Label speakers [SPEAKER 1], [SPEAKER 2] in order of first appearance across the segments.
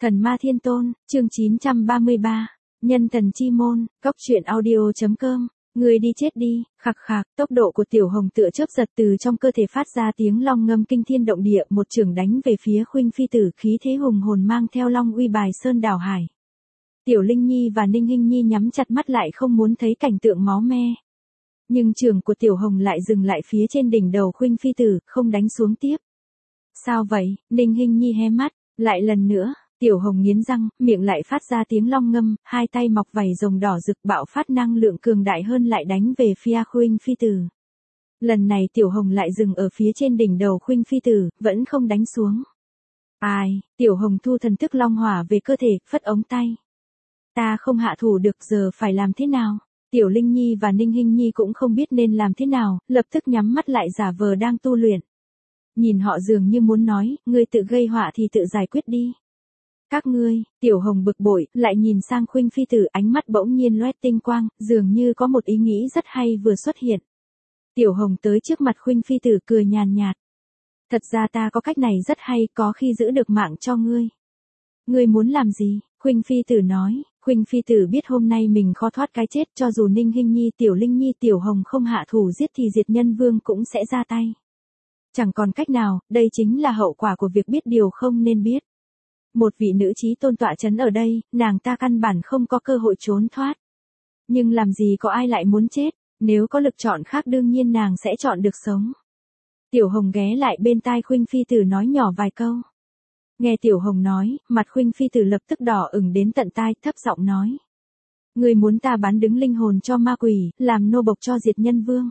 [SPEAKER 1] Thần Ma Thiên Tôn, chương 933, Nhân Thần Chi Môn, Cốc truyện audio.com, người đi chết đi, khạc khạc, tốc độ của Tiểu Hồng tựa chớp giật từ trong cơ thể phát ra tiếng long ngâm kinh thiên động địa, một chưởng đánh về phía Khuynh Phi Tử, khí thế hùng hồn mang theo long uy bài sơn đảo hải. Tiểu Linh Nhi và Ninh Hinh Nhi nhắm chặt mắt lại không muốn thấy cảnh tượng máu me. Nhưng chưởng của Tiểu Hồng lại dừng lại phía trên đỉnh đầu Khuynh Phi Tử, không đánh xuống tiếp. Sao vậy? Ninh Hinh Nhi hé mắt, lại lần nữa. Tiểu Hồng nghiến răng, miệng lại phát ra tiếng long ngâm, hai tay mọc vảy rồng đỏ rực bạo phát năng lượng cường đại hơn lại đánh về phía Khuynh Phi Tử. Lần này Tiểu Hồng lại dừng ở phía trên đỉnh đầu Khuynh Phi Tử, vẫn không đánh xuống. Ai, Tiểu Hồng thu thần thức long hỏa về cơ thể, phất ống tay. Ta không hạ thủ được, giờ phải làm thế nào? Tiểu Linh Nhi và Ninh Hinh Nhi cũng không biết nên làm thế nào, lập tức nhắm mắt lại giả vờ đang tu luyện. Nhìn họ dường như muốn nói, ngươi tự gây họa thì tự giải quyết đi. Các ngươi, Tiểu Hồng bực bội, lại nhìn sang Khuynh Phi Tử, ánh mắt bỗng nhiên loét tinh quang, dường như có một ý nghĩ rất hay vừa xuất hiện. Tiểu Hồng tới trước mặt Khuynh Phi Tử cười nhàn nhạt. Thật ra ta có cách này rất hay, có khi giữ được mạng cho ngươi. Ngươi muốn làm gì? Khuynh Phi Tử nói. Khuynh Phi Tử biết hôm nay mình khó thoát cái chết, cho dù Ninh Hinh Nhi, Tiểu Linh Nhi, Tiểu Hồng không hạ thủ giết thì Diệt Nhân Vương cũng sẽ ra tay. Chẳng còn cách nào, đây chính là hậu quả của việc biết điều không nên biết. Một vị nữ chí tôn tọa chấn ở đây, nàng ta căn bản không có cơ hội trốn thoát. Nhưng làm gì có ai lại muốn chết, nếu có lựa chọn khác đương nhiên nàng sẽ chọn được sống. Tiểu Hồng ghé lại bên tai Khuynh Phi Tử nói nhỏ vài câu. Nghe Tiểu Hồng nói, mặt Khuynh Phi Tử lập tức đỏ ửng đến tận tai, thấp giọng nói. Ngươi muốn ta bán đứng linh hồn cho ma quỷ, làm nô bộc cho Diệt Nhân Vương.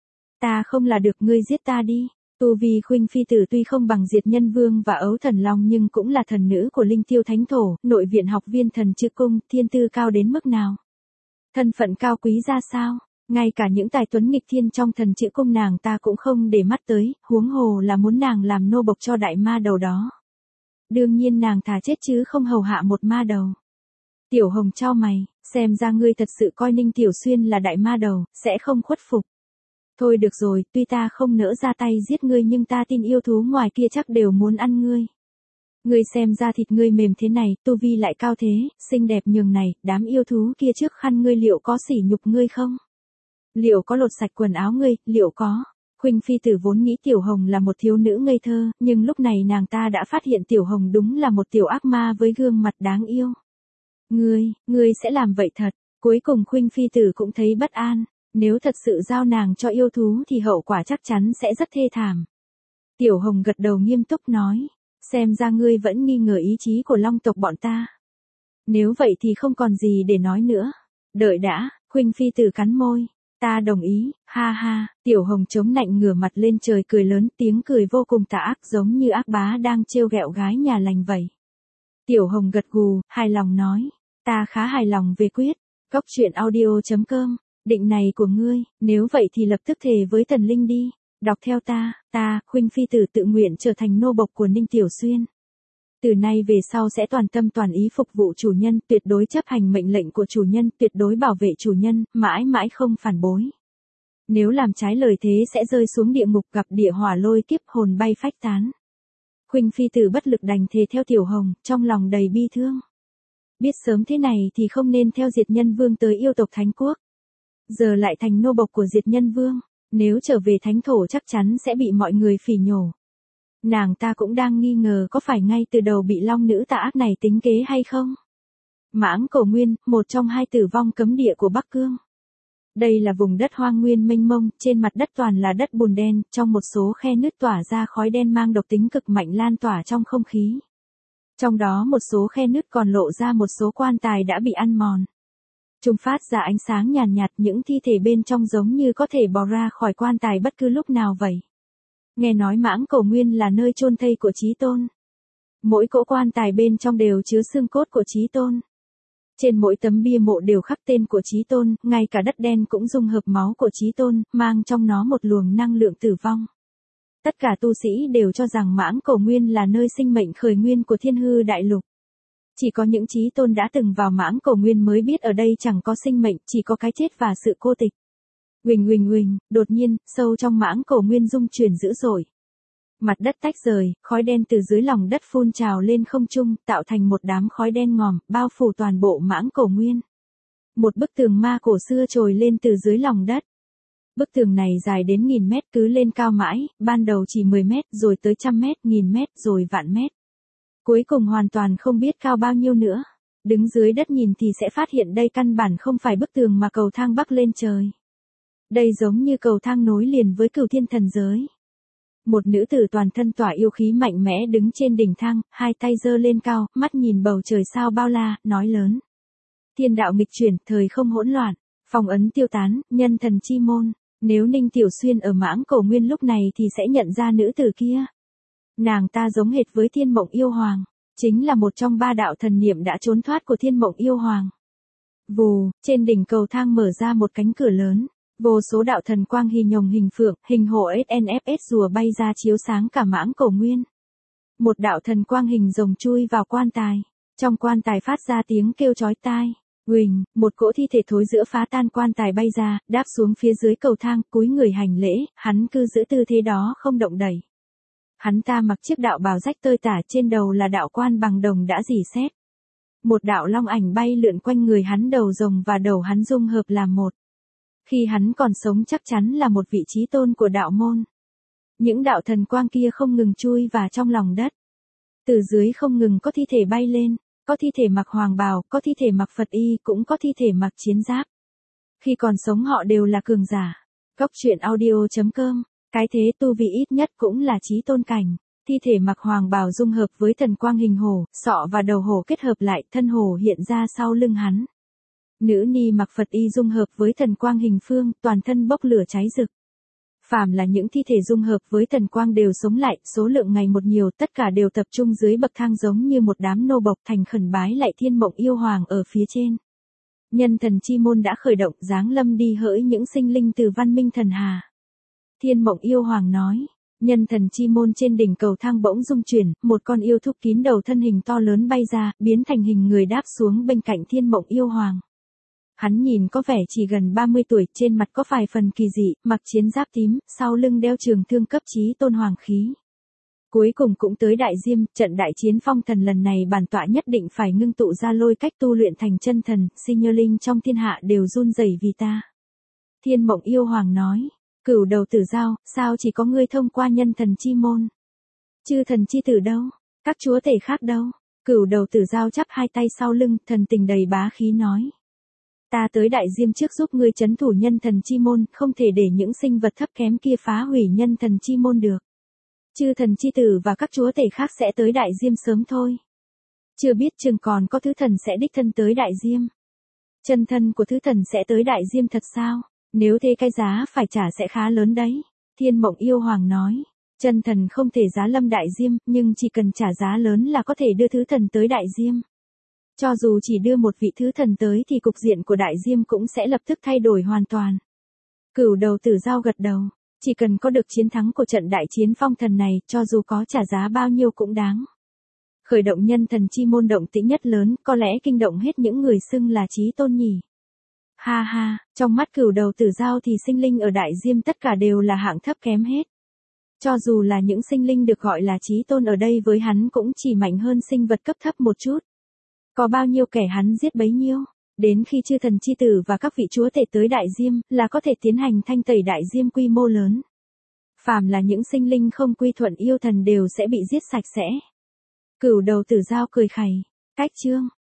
[SPEAKER 1] Ta không là được, ngươi giết ta đi. Tu vi Khuynh Phi Tử tuy không bằng Diệt Nhân Vương và Ấu Thần Long nhưng cũng là thần nữ của Linh Tiêu Thánh Thổ, nội viện học viên Thần Chữ Cung, thiên tư cao đến mức nào? Thân phận cao quý ra sao? Ngay cả những tài tuấn nghịch thiên trong Thần Chữ Cung nàng ta cũng không để mắt tới, huống hồ là muốn nàng làm nô bộc cho đại ma đầu đó. Đương nhiên nàng thà chết chứ không hầu hạ một ma đầu. Tiểu Hồng chau mày, xem ra ngươi thật sự coi Ninh Tiểu Xuyên là đại ma đầu, sẽ không khuất phục. Thôi được rồi, tuy ta không nỡ ra tay giết ngươi nhưng ta tin yêu thú ngoài kia chắc đều muốn ăn ngươi. Ngươi xem ra thịt ngươi mềm thế này, tu vi lại cao thế, xinh đẹp nhường này, đám yêu thú kia trước khăn ngươi liệu có sỉ nhục ngươi không? Liệu có lột sạch quần áo ngươi, liệu có? Khuynh Phi Tử vốn nghĩ Tiểu Hồng là một thiếu nữ ngây thơ, nhưng lúc này nàng ta đã phát hiện Tiểu Hồng đúng là một tiểu ác ma với gương mặt đáng yêu. Ngươi sẽ làm vậy thật? Cuối cùng Khuynh Phi Tử cũng thấy bất an. Nếu thật sự giao nàng cho yêu thú thì hậu quả chắc chắn sẽ rất thê thảm. Tiểu Hồng gật đầu nghiêm túc nói, xem ra ngươi vẫn nghi ngờ ý chí của Long tộc bọn ta. Nếu vậy thì không còn gì để nói nữa. Đợi đã, Khuynh Phi Tử cắn môi, ta đồng ý, ha ha. Tiểu Hồng chống nạnh ngửa mặt lên trời cười lớn, tiếng cười vô cùng tà ác giống như ác bá đang trêu ghẹo gái nhà lành vậy. Tiểu Hồng gật gù, hài lòng nói, ta khá hài lòng về quyết. Cốc truyện audio.com. Định này của ngươi, nếu vậy thì lập tức thề với thần linh đi, đọc theo ta, Khuynh Phi Tử tự nguyện trở thành nô bộc của Ninh Tiểu Xuyên. Từ nay về sau sẽ toàn tâm toàn ý phục vụ chủ nhân, tuyệt đối chấp hành mệnh lệnh của chủ nhân, tuyệt đối bảo vệ chủ nhân, mãi mãi không phản bối. Nếu làm trái lời thế sẽ rơi xuống địa ngục gặp địa hỏa lôi kiếp hồn bay phách tán. Khuynh Phi Tử bất lực đành thề theo Tiểu Hồng, trong lòng đầy bi thương. Biết sớm thế này thì không nên theo Diệt Nhân Vương tới yêu tộc Thánh Quốc. Giờ lại thành nô bộc của Diệt Nhân Vương, nếu trở về thánh thổ chắc chắn sẽ bị mọi người phỉ nhổ. Nàng ta cũng đang nghi ngờ có phải ngay từ đầu bị long nữ tà ác này tính kế hay không. Mãng Cổ Nguyên, một trong hai tử vong cấm địa của Bắc Cương. Đây là vùng đất hoang nguyên mênh mông, trên mặt đất toàn là đất bùn đen, trong một số khe nứt tỏa ra khói đen mang độc tính cực mạnh lan tỏa trong không khí. Trong đó một số khe nứt còn lộ ra một số quan tài đã bị ăn mòn. Trung phát ra ánh sáng nhàn nhạt, những thi thể bên trong giống như có thể bò ra khỏi quan tài bất cứ lúc nào vậy. Nghe nói Mãng Cổ Nguyên là nơi chôn thây của Chí Tôn. Mỗi cỗ quan tài bên trong đều chứa xương cốt của Chí Tôn. Trên mỗi tấm bia mộ đều khắc tên của Chí Tôn, ngay cả đất đen cũng dung hợp máu của Chí Tôn, mang trong nó một luồng năng lượng tử vong. Tất cả tu sĩ đều cho rằng Mãng Cổ Nguyên là nơi sinh mệnh khởi nguyên của Thiên Hư Đại Lục. Chỉ có những Chí Tôn đã từng vào Mãng Cổ Nguyên mới biết ở đây chẳng có sinh mệnh, chỉ có cái chết và sự cô tịch. Huỳnh, đột nhiên, sâu trong Mãng Cổ Nguyên rung chuyển dữ dội. Mặt đất tách rời, khói đen từ dưới lòng đất phun trào lên không trung, tạo thành một đám khói đen ngòm, bao phủ toàn bộ Mãng Cổ Nguyên. Một bức tường ma cổ xưa trồi lên từ dưới lòng đất. Bức tường này dài đến 1000 mét, cứ lên cao mãi, ban đầu chỉ 10 mét, rồi tới 100 mét, 1000 mét, rồi vạn mét. Cuối cùng hoàn toàn không biết cao bao nhiêu nữa. Đứng dưới đất nhìn thì sẽ phát hiện đây căn bản không phải bức tường mà cầu thang bắc lên trời. Đây giống như cầu thang nối liền với Cửu Thiên Thần Giới. Một nữ tử toàn thân tỏa yêu khí mạnh mẽ đứng trên đỉnh thang, hai tay giơ lên cao, mắt nhìn bầu trời sao bao la, nói lớn. Thiên đạo nghịch chuyển, thời không hỗn loạn, phong ấn tiêu tán, nhân thần chi môn. Nếu Ninh Tiểu Xuyên ở Mãng Cổ Nguyên lúc này thì sẽ nhận ra nữ tử kia. Nàng ta giống hệt với Thiên Mộng Yêu Hoàng, chính là một trong 3 đạo thần niệm đã trốn thoát của Thiên Mộng Yêu Hoàng. Vù, trên đỉnh cầu thang mở ra một cánh cửa lớn. Vô số đạo thần quang hình nhồng hình phượng, hình hổ SNFS rùa bay ra chiếu sáng cả Mãng Cổ Nguyên. Một đạo thần quang hình rồng chui vào quan tài. Trong quan tài phát ra tiếng kêu chói tai. Huỳnh, một cỗ thi thể thối giữa phá tan quan tài bay ra, đáp xuống phía dưới cầu thang, cúi người hành lễ, hắn cứ giữ tư thế đó không động đẩy. Hắn ta mặc chiếc đạo bào rách tơi tả, trên đầu là đạo quan bằng đồng đã rỉ sét. Một đạo long ảnh bay lượn quanh người hắn, đầu rồng và đầu hắn dung hợp làm một. Khi hắn còn sống chắc chắn là một vị chí tôn của đạo môn. Những đạo thần quang kia không ngừng chui vào trong lòng đất. Từ dưới không ngừng có thi thể bay lên, có thi thể mặc hoàng bào, có thi thể mặc Phật y, cũng có thi thể mặc chiến giáp. Khi còn sống họ đều là cường giả. Góc truyện audio.com, cái thế tu vi ít nhất cũng là chí tôn cảnh. Thi thể mặc hoàng bào dung hợp với thần quang hình hổ, sọ và đầu hổ kết hợp lại, thân hổ hiện ra sau lưng hắn. Nữ ni mặc Phật y dung hợp với thần quang hình phương, toàn thân bốc lửa cháy rực. Phàm là những thi thể dung hợp với thần quang đều sống lại, số lượng ngày một nhiều, tất cả đều tập trung dưới bậc thang giống như một đám nô bộc thành khẩn bái lại Thiên Mộng Yêu Hoàng ở phía trên. Nhân thần chi môn đã khởi động, giáng lâm đi hỡi những sinh linh từ văn minh thần hà. Thiên Mộng Yêu Hoàng nói. Nhân thần chi môn trên đỉnh cầu thang bỗng rung chuyển, một con yêu thúc kín đầu thân hình to lớn bay ra, biến thành hình người đáp xuống bên cạnh Thiên Mộng Yêu Hoàng. Hắn nhìn có vẻ chỉ gần 30 tuổi, trên mặt có vài phần kỳ dị, mặc chiến giáp tím, sau lưng đeo trường thương cấp chí tôn hoàng khí. Cuối cùng cũng tới Đại Diêm, trận đại chiến phong thần lần này bản tọa nhất định phải ngưng tụ ra lôi cách tu luyện thành chân thần, sinh linh trong thiên hạ đều run rẩy vì ta. Thiên Mộng Yêu Hoàng nói, Cửu Đầu Tử Giao, sao chỉ có ngươi thông qua nhân thần chi môn? Chư thần chi tử đâu? Các chúa tể khác đâu? Cửu Đầu Tử Giao chắp hai tay sau lưng, thần tình đầy bá khí nói. Ta tới Đại Diêm trước giúp ngươi trấn thủ nhân thần chi môn, không thể để những sinh vật thấp kém kia phá hủy nhân thần chi môn được. Chư thần chi tử và các chúa tể khác sẽ tới Đại Diêm sớm thôi. Chưa biết chừng còn có thứ thần sẽ đích thân tới Đại Diêm. Chân thân của thứ thần sẽ tới Đại Diêm thật sao? Nếu thế cái giá phải trả sẽ khá lớn đấy. Thiên Mộng Yêu Hoàng nói. Chân thần không thể giá lâm Đại Diêm, nhưng chỉ cần trả giá lớn là có thể đưa thứ thần tới Đại Diêm. Cho dù chỉ đưa một vị thứ thần tới thì cục diện của Đại Diêm cũng sẽ lập tức thay đổi hoàn toàn. Cửu Đầu Tử Giao gật đầu. Chỉ cần có được chiến thắng của trận đại chiến phong thần này, cho dù có trả giá bao nhiêu cũng đáng. Khởi động nhân thần chi môn động tĩnh nhất lớn, có lẽ kinh động hết những người xưng là chí tôn nhỉ. Ha ha, trong mắt Cửu Đầu Tử Giao thì sinh linh ở Đại Diêm tất cả đều là hạng thấp kém hết. Cho dù là những sinh linh được gọi là chí tôn ở đây với hắn cũng chỉ mạnh hơn sinh vật cấp thấp một chút. Có bao nhiêu kẻ hắn giết bấy nhiêu, đến khi chư thần chi tử và các vị chúa tể tới Đại Diêm là có thể tiến hành thanh tẩy Đại Diêm quy mô lớn. Phàm là những sinh linh không quy thuận yêu thần đều sẽ bị giết sạch sẽ. Cửu Đầu Tử Giao cười khẩy, cách chương.